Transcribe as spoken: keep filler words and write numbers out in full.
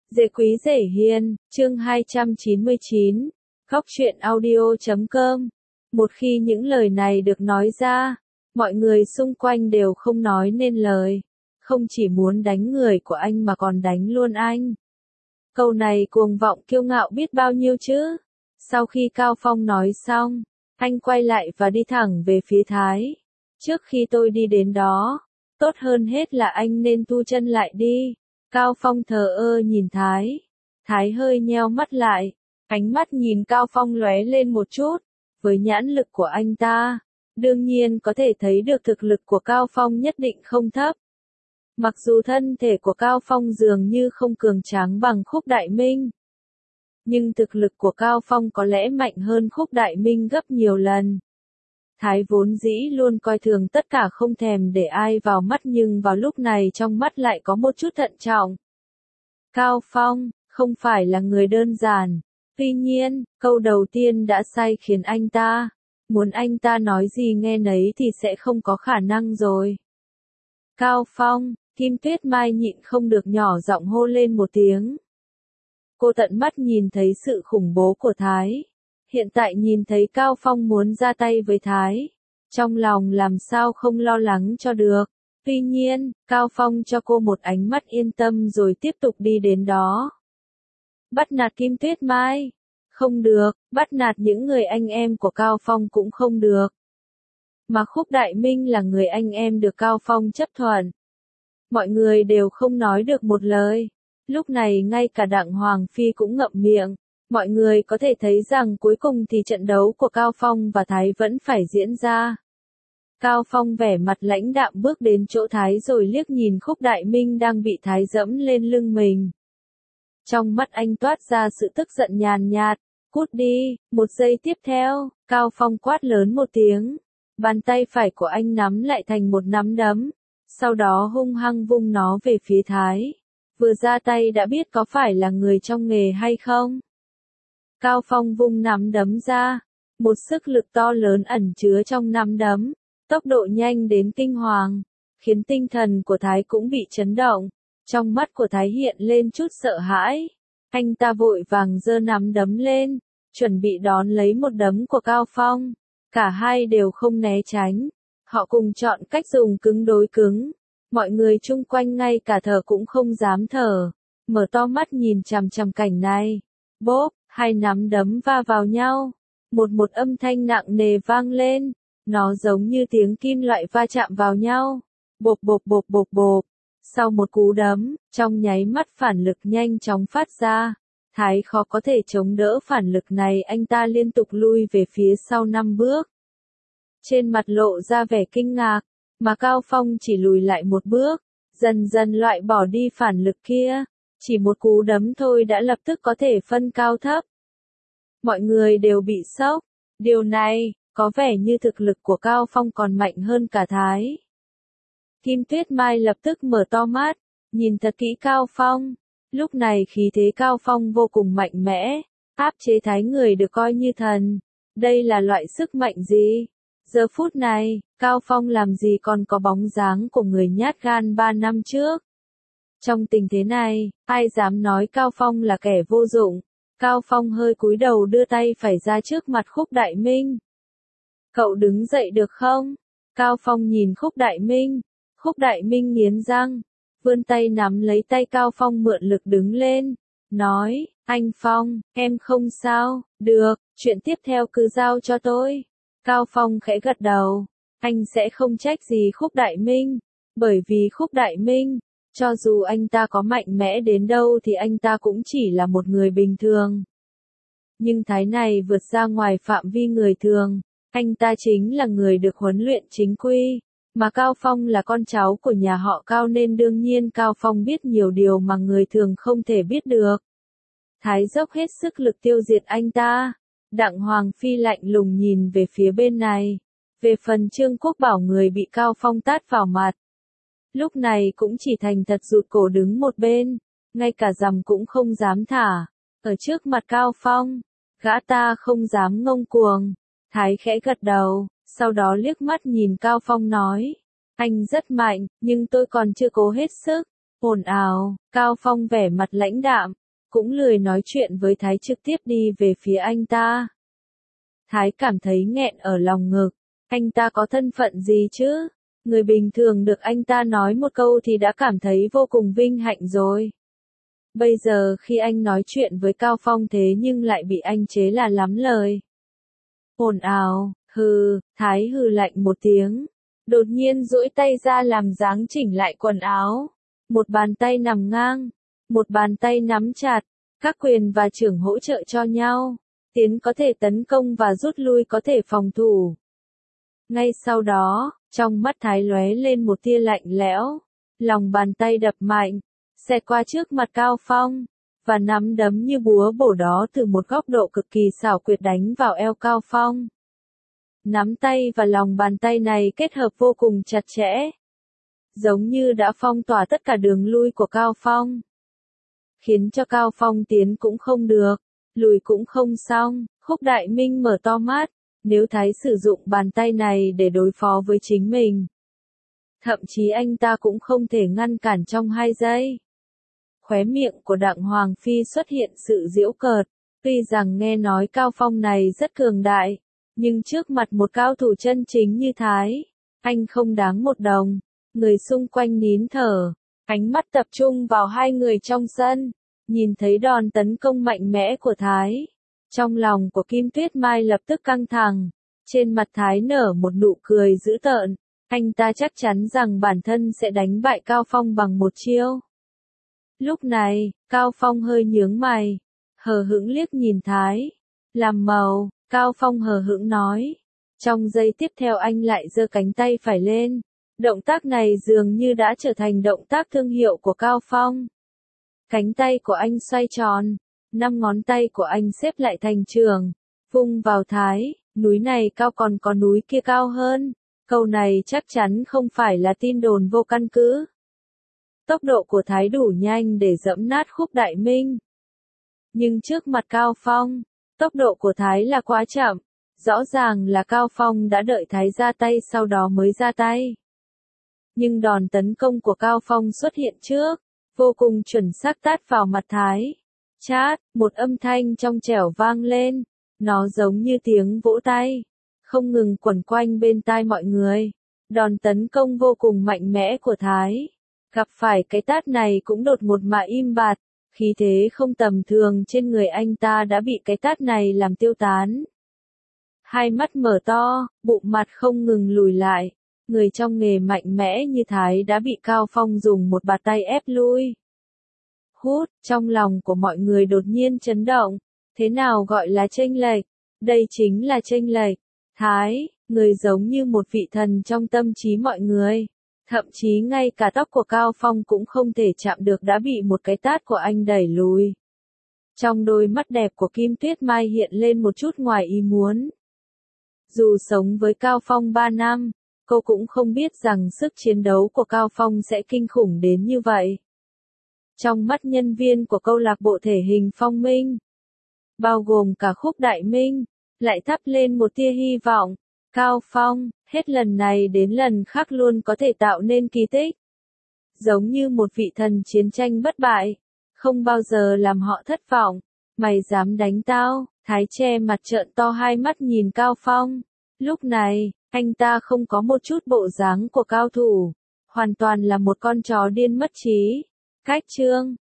Dễ quý dễ hiền, chương hai trăm chín mươi chín, Góc truyện audio chấm com. Một khi những lời này được nói ra, mọi người xung quanh đều không nói nên lời. Không chỉ muốn đánh người của anh mà còn đánh luôn anh. Câu này cuồng vọng kiêu ngạo biết bao nhiêu chứ. Sau khi Cao Phong nói xong, anh quay lại và đi thẳng về phía Thái. Trước khi tôi đi đến đó, tốt hơn hết là anh nên thu chân lại đi. Cao Phong thờ ơ nhìn Thái. Thái hơi nheo mắt lại. Ánh mắt nhìn Cao Phong lóe lên một chút. Với nhãn lực của anh ta, đương nhiên có thể thấy được thực lực của Cao Phong nhất định không thấp. Mặc dù thân thể của Cao Phong dường như không cường tráng bằng Khúc Đại Minh, nhưng thực lực của Cao Phong có lẽ mạnh hơn Khúc Đại Minh gấp nhiều lần. Thái vốn dĩ luôn coi thường tất cả, không thèm để ai vào mắt, nhưng vào lúc này trong mắt lại có một chút thận trọng. Cao Phong không phải là người đơn giản. Tuy nhiên, câu đầu tiên đã sai khiến anh ta, muốn anh ta nói gì nghe nấy thì sẽ không có khả năng rồi. Cao Phong, Kim Tuyết Mai nhịn không được nhỏ giọng hô lên một tiếng. Cô tận mắt nhìn thấy sự khủng bố của Thái. Hiện tại nhìn thấy Cao Phong muốn ra tay với Thái, trong lòng làm sao không lo lắng cho được. Tuy nhiên, Cao Phong cho cô một ánh mắt yên tâm rồi tiếp tục đi đến đó. Bắt nạt Kim Tuyết Mai? Không được, bắt nạt những người anh em của Cao Phong cũng không được. Mà Khúc Đại Minh là người anh em được Cao Phong chấp thuận. Mọi người đều không nói được một lời. Lúc này ngay cả Đặng Hoàng Phi cũng ngậm miệng. Mọi người có thể thấy rằng cuối cùng thì trận đấu của Cao Phong và Thái vẫn phải diễn ra. Cao Phong vẻ mặt lãnh đạm bước đến chỗ Thái rồi liếc nhìn Khúc Đại Minh đang bị Thái dẫm lên lưng mình. Trong mắt anh toát ra sự tức giận nhàn nhạt. Cút đi. Một giây tiếp theo, Cao Phong quát lớn một tiếng. Bàn tay phải của anh nắm lại thành một nắm đấm. Sau đó hung hăng vung nó về phía Thái. Vừa ra tay đã biết có phải là người trong nghề hay không. Cao Phong vung nắm đấm ra. Một sức lực to lớn ẩn chứa trong nắm đấm. Tốc độ nhanh đến kinh hoàng. Khiến tinh thần của Thái cũng bị chấn động. Trong mắt của Thái hiện lên chút sợ hãi. Anh ta vội vàng giơ nắm đấm lên. Chuẩn bị đón lấy một đấm của Cao Phong. Cả hai đều không né tránh. Họ cùng chọn cách dùng cứng đối cứng. Mọi người chung quanh ngay cả thở cũng không dám thở. Mở to mắt nhìn chằm chằm cảnh này. Bốp, hai nắm đấm va vào nhau. Một một âm thanh nặng nề vang lên. Nó giống như tiếng kim loại va chạm vào nhau. Bộp bộp bộp bộp bộp. Sau một cú đấm, trong nháy mắt phản lực nhanh chóng phát ra. Thái khó có thể chống đỡ phản lực này, anh ta liên tục lui về phía sau năm bước. Trên mặt lộ ra vẻ kinh ngạc, mà Cao Phong chỉ lùi lại một bước, dần dần loại bỏ đi phản lực kia. Chỉ một cú đấm thôi đã lập tức có thể phân cao thấp. Mọi người đều bị sốc. Điều này, có vẻ như thực lực của Cao Phong còn mạnh hơn cả Thái. Kim Tuyết Mai lập tức mở to mắt, nhìn thật kỹ Cao Phong. Lúc này khí thế Cao Phong vô cùng mạnh mẽ, áp chế Thái người được coi như thần. Đây là loại sức mạnh gì? Giờ phút này, Cao Phong làm gì còn có bóng dáng của người nhát gan ba năm trước. Trong tình thế này, ai dám nói Cao Phong là kẻ vô dụng? Cao Phong hơi cúi đầu đưa tay phải ra trước mặt Khúc Đại Minh. Cậu đứng dậy được không? Cao Phong nhìn Khúc Đại Minh. Khúc Đại Minh nghiến răng, vươn tay nắm lấy tay Cao Phong mượn lực đứng lên, nói, anh Phong, em không sao, được, chuyện tiếp theo cứ giao cho tôi. Cao Phong khẽ gật đầu, anh sẽ không trách gì Khúc Đại Minh, bởi vì Khúc Đại Minh, cho dù anh ta có mạnh mẽ đến đâu thì anh ta cũng chỉ là một người bình thường. Nhưng Thái này vượt ra ngoài phạm vi người thường, anh ta chính là người được huấn luyện chính quy. Mà Cao Phong là con cháu của nhà họ Cao nên đương nhiên Cao Phong biết nhiều điều mà người thường không thể biết được. Thái dốc hết sức lực tiêu diệt anh ta. Đặng Hoàng Phi lạnh lùng nhìn về phía bên này. Về phần Trương Quốc Bảo người bị Cao Phong tát vào mặt. Lúc này cũng chỉ thành thật rụt cổ đứng một bên. Ngay cả rằm cũng không dám thả. Ở trước mặt Cao Phong, gã ta không dám ngông cuồng. Thái khẽ gật đầu. Sau đó liếc mắt nhìn Cao Phong nói, anh rất mạnh, nhưng tôi còn chưa cố hết sức. Ồn ào, Cao Phong vẻ mặt lãnh đạm, cũng lười nói chuyện với Thái trực tiếp đi về phía anh ta. Thái cảm thấy nghẹn ở lòng ngực, anh ta có thân phận gì chứ? Người bình thường được anh ta nói một câu thì đã cảm thấy vô cùng vinh hạnh rồi. Bây giờ khi anh nói chuyện với Cao Phong thế nhưng lại bị anh chế là lắm lời. Ồn ào, hừ, Thái hừ lạnh một tiếng, đột nhiên duỗi tay ra làm dáng chỉnh lại quần áo. Một bàn tay nằm ngang, một bàn tay nắm chặt, các quyền và chưởng hỗ trợ cho nhau. Tiến có thể tấn công và rút lui có thể phòng thủ. Ngay sau đó, trong mắt Thái lóe lên một tia lạnh lẽo, lòng bàn tay đập mạnh, xẹt qua trước mặt Cao Phong, và nắm đấm như búa bổ đó từ một góc độ cực kỳ xảo quyệt đánh vào eo Cao Phong. Nắm tay và lòng bàn tay này kết hợp vô cùng chặt chẽ, giống như đã phong tỏa tất cả đường lui của Cao Phong, khiến cho Cao Phong tiến cũng không được, lùi cũng không xong. Khúc Đại Minh mở to mắt, nếu Thái sử dụng bàn tay này để đối phó với chính mình, thậm chí anh ta cũng không thể ngăn cản trong hai giây. Khóe miệng của Đặng Hoàng Phi xuất hiện sự giễu cợt, tuy rằng nghe nói Cao Phong này rất cường đại, nhưng trước mặt một cao thủ chân chính như Thái, anh không đáng một đồng. Người xung quanh nín thở, ánh mắt tập trung vào hai người trong sân, nhìn thấy đòn tấn công mạnh mẽ của Thái. Trong lòng của Kim Tuyết Mai lập tức căng thẳng, trên mặt Thái nở một nụ cười dữ tợn, anh ta chắc chắn rằng bản thân sẽ đánh bại Cao Phong bằng một chiêu. Lúc này, Cao Phong hơi nhướng mày, hờ hững liếc nhìn Thái, làm màu, Cao Phong hờ hững nói. Trong giây tiếp theo anh lại giơ cánh tay phải lên. Động tác này dường như đã trở thành động tác thương hiệu của Cao Phong. Cánh tay của anh xoay tròn, năm ngón tay của anh xếp lại thành trường, vung vào Thái, núi này cao còn có núi kia cao hơn. Câu này chắc chắn không phải là tin đồn vô căn cứ. Tốc độ của Thái đủ nhanh để dẫm nát Khúc Đại Minh. Nhưng trước mặt Cao Phong, tốc độ của Thái là quá chậm. Rõ ràng là Cao Phong đã đợi Thái ra tay sau đó mới ra tay. Nhưng đòn tấn công của Cao Phong xuất hiện trước, vô cùng chuẩn xác tát vào mặt Thái. Chát, một âm thanh trong trẻo vang lên, nó giống như tiếng vỗ tay, không ngừng quẩn quanh bên tai mọi người. Đòn tấn công vô cùng mạnh mẽ của Thái, gặp phải cái tát này cũng đột ngột mà im bặt, khí thế không tầm thường trên người anh ta đã bị cái tát này làm tiêu tán. Hai mắt mở to, bụng mặt không ngừng lùi lại. Người trong nghề mạnh mẽ như Thái đã bị Cao Phong dùng một bạt tay ép lui. Hút, trong lòng của mọi người đột nhiên chấn động. Thế nào gọi là chênh lệch? Đây chính là chênh lệch. Thái, người giống như một vị thần trong tâm trí mọi người. Thậm chí ngay cả tóc của Cao Phong cũng không thể chạm được đã bị một cái tát của anh đẩy lùi. Trong đôi mắt đẹp của Kim Tuyết Mai hiện lên một chút ngoài ý muốn. Dù sống với Cao Phong ba năm, cô cũng không biết rằng sức chiến đấu của Cao Phong sẽ kinh khủng đến như vậy. Trong mắt nhân viên của câu lạc bộ thể hình Phong Minh, bao gồm cả Khúc Đại Minh, lại thắp lên một tia hy vọng. Cao Phong, hết lần này đến lần khác luôn có thể tạo nên kỳ tích. Giống như một vị thần chiến tranh bất bại, không bao giờ làm họ thất vọng. Mày dám đánh tao? Thái che mặt trợn to hai mắt nhìn Cao Phong. Lúc này, anh ta không có một chút bộ dáng của cao thủ, hoàn toàn là một con chó điên mất trí. Cách chương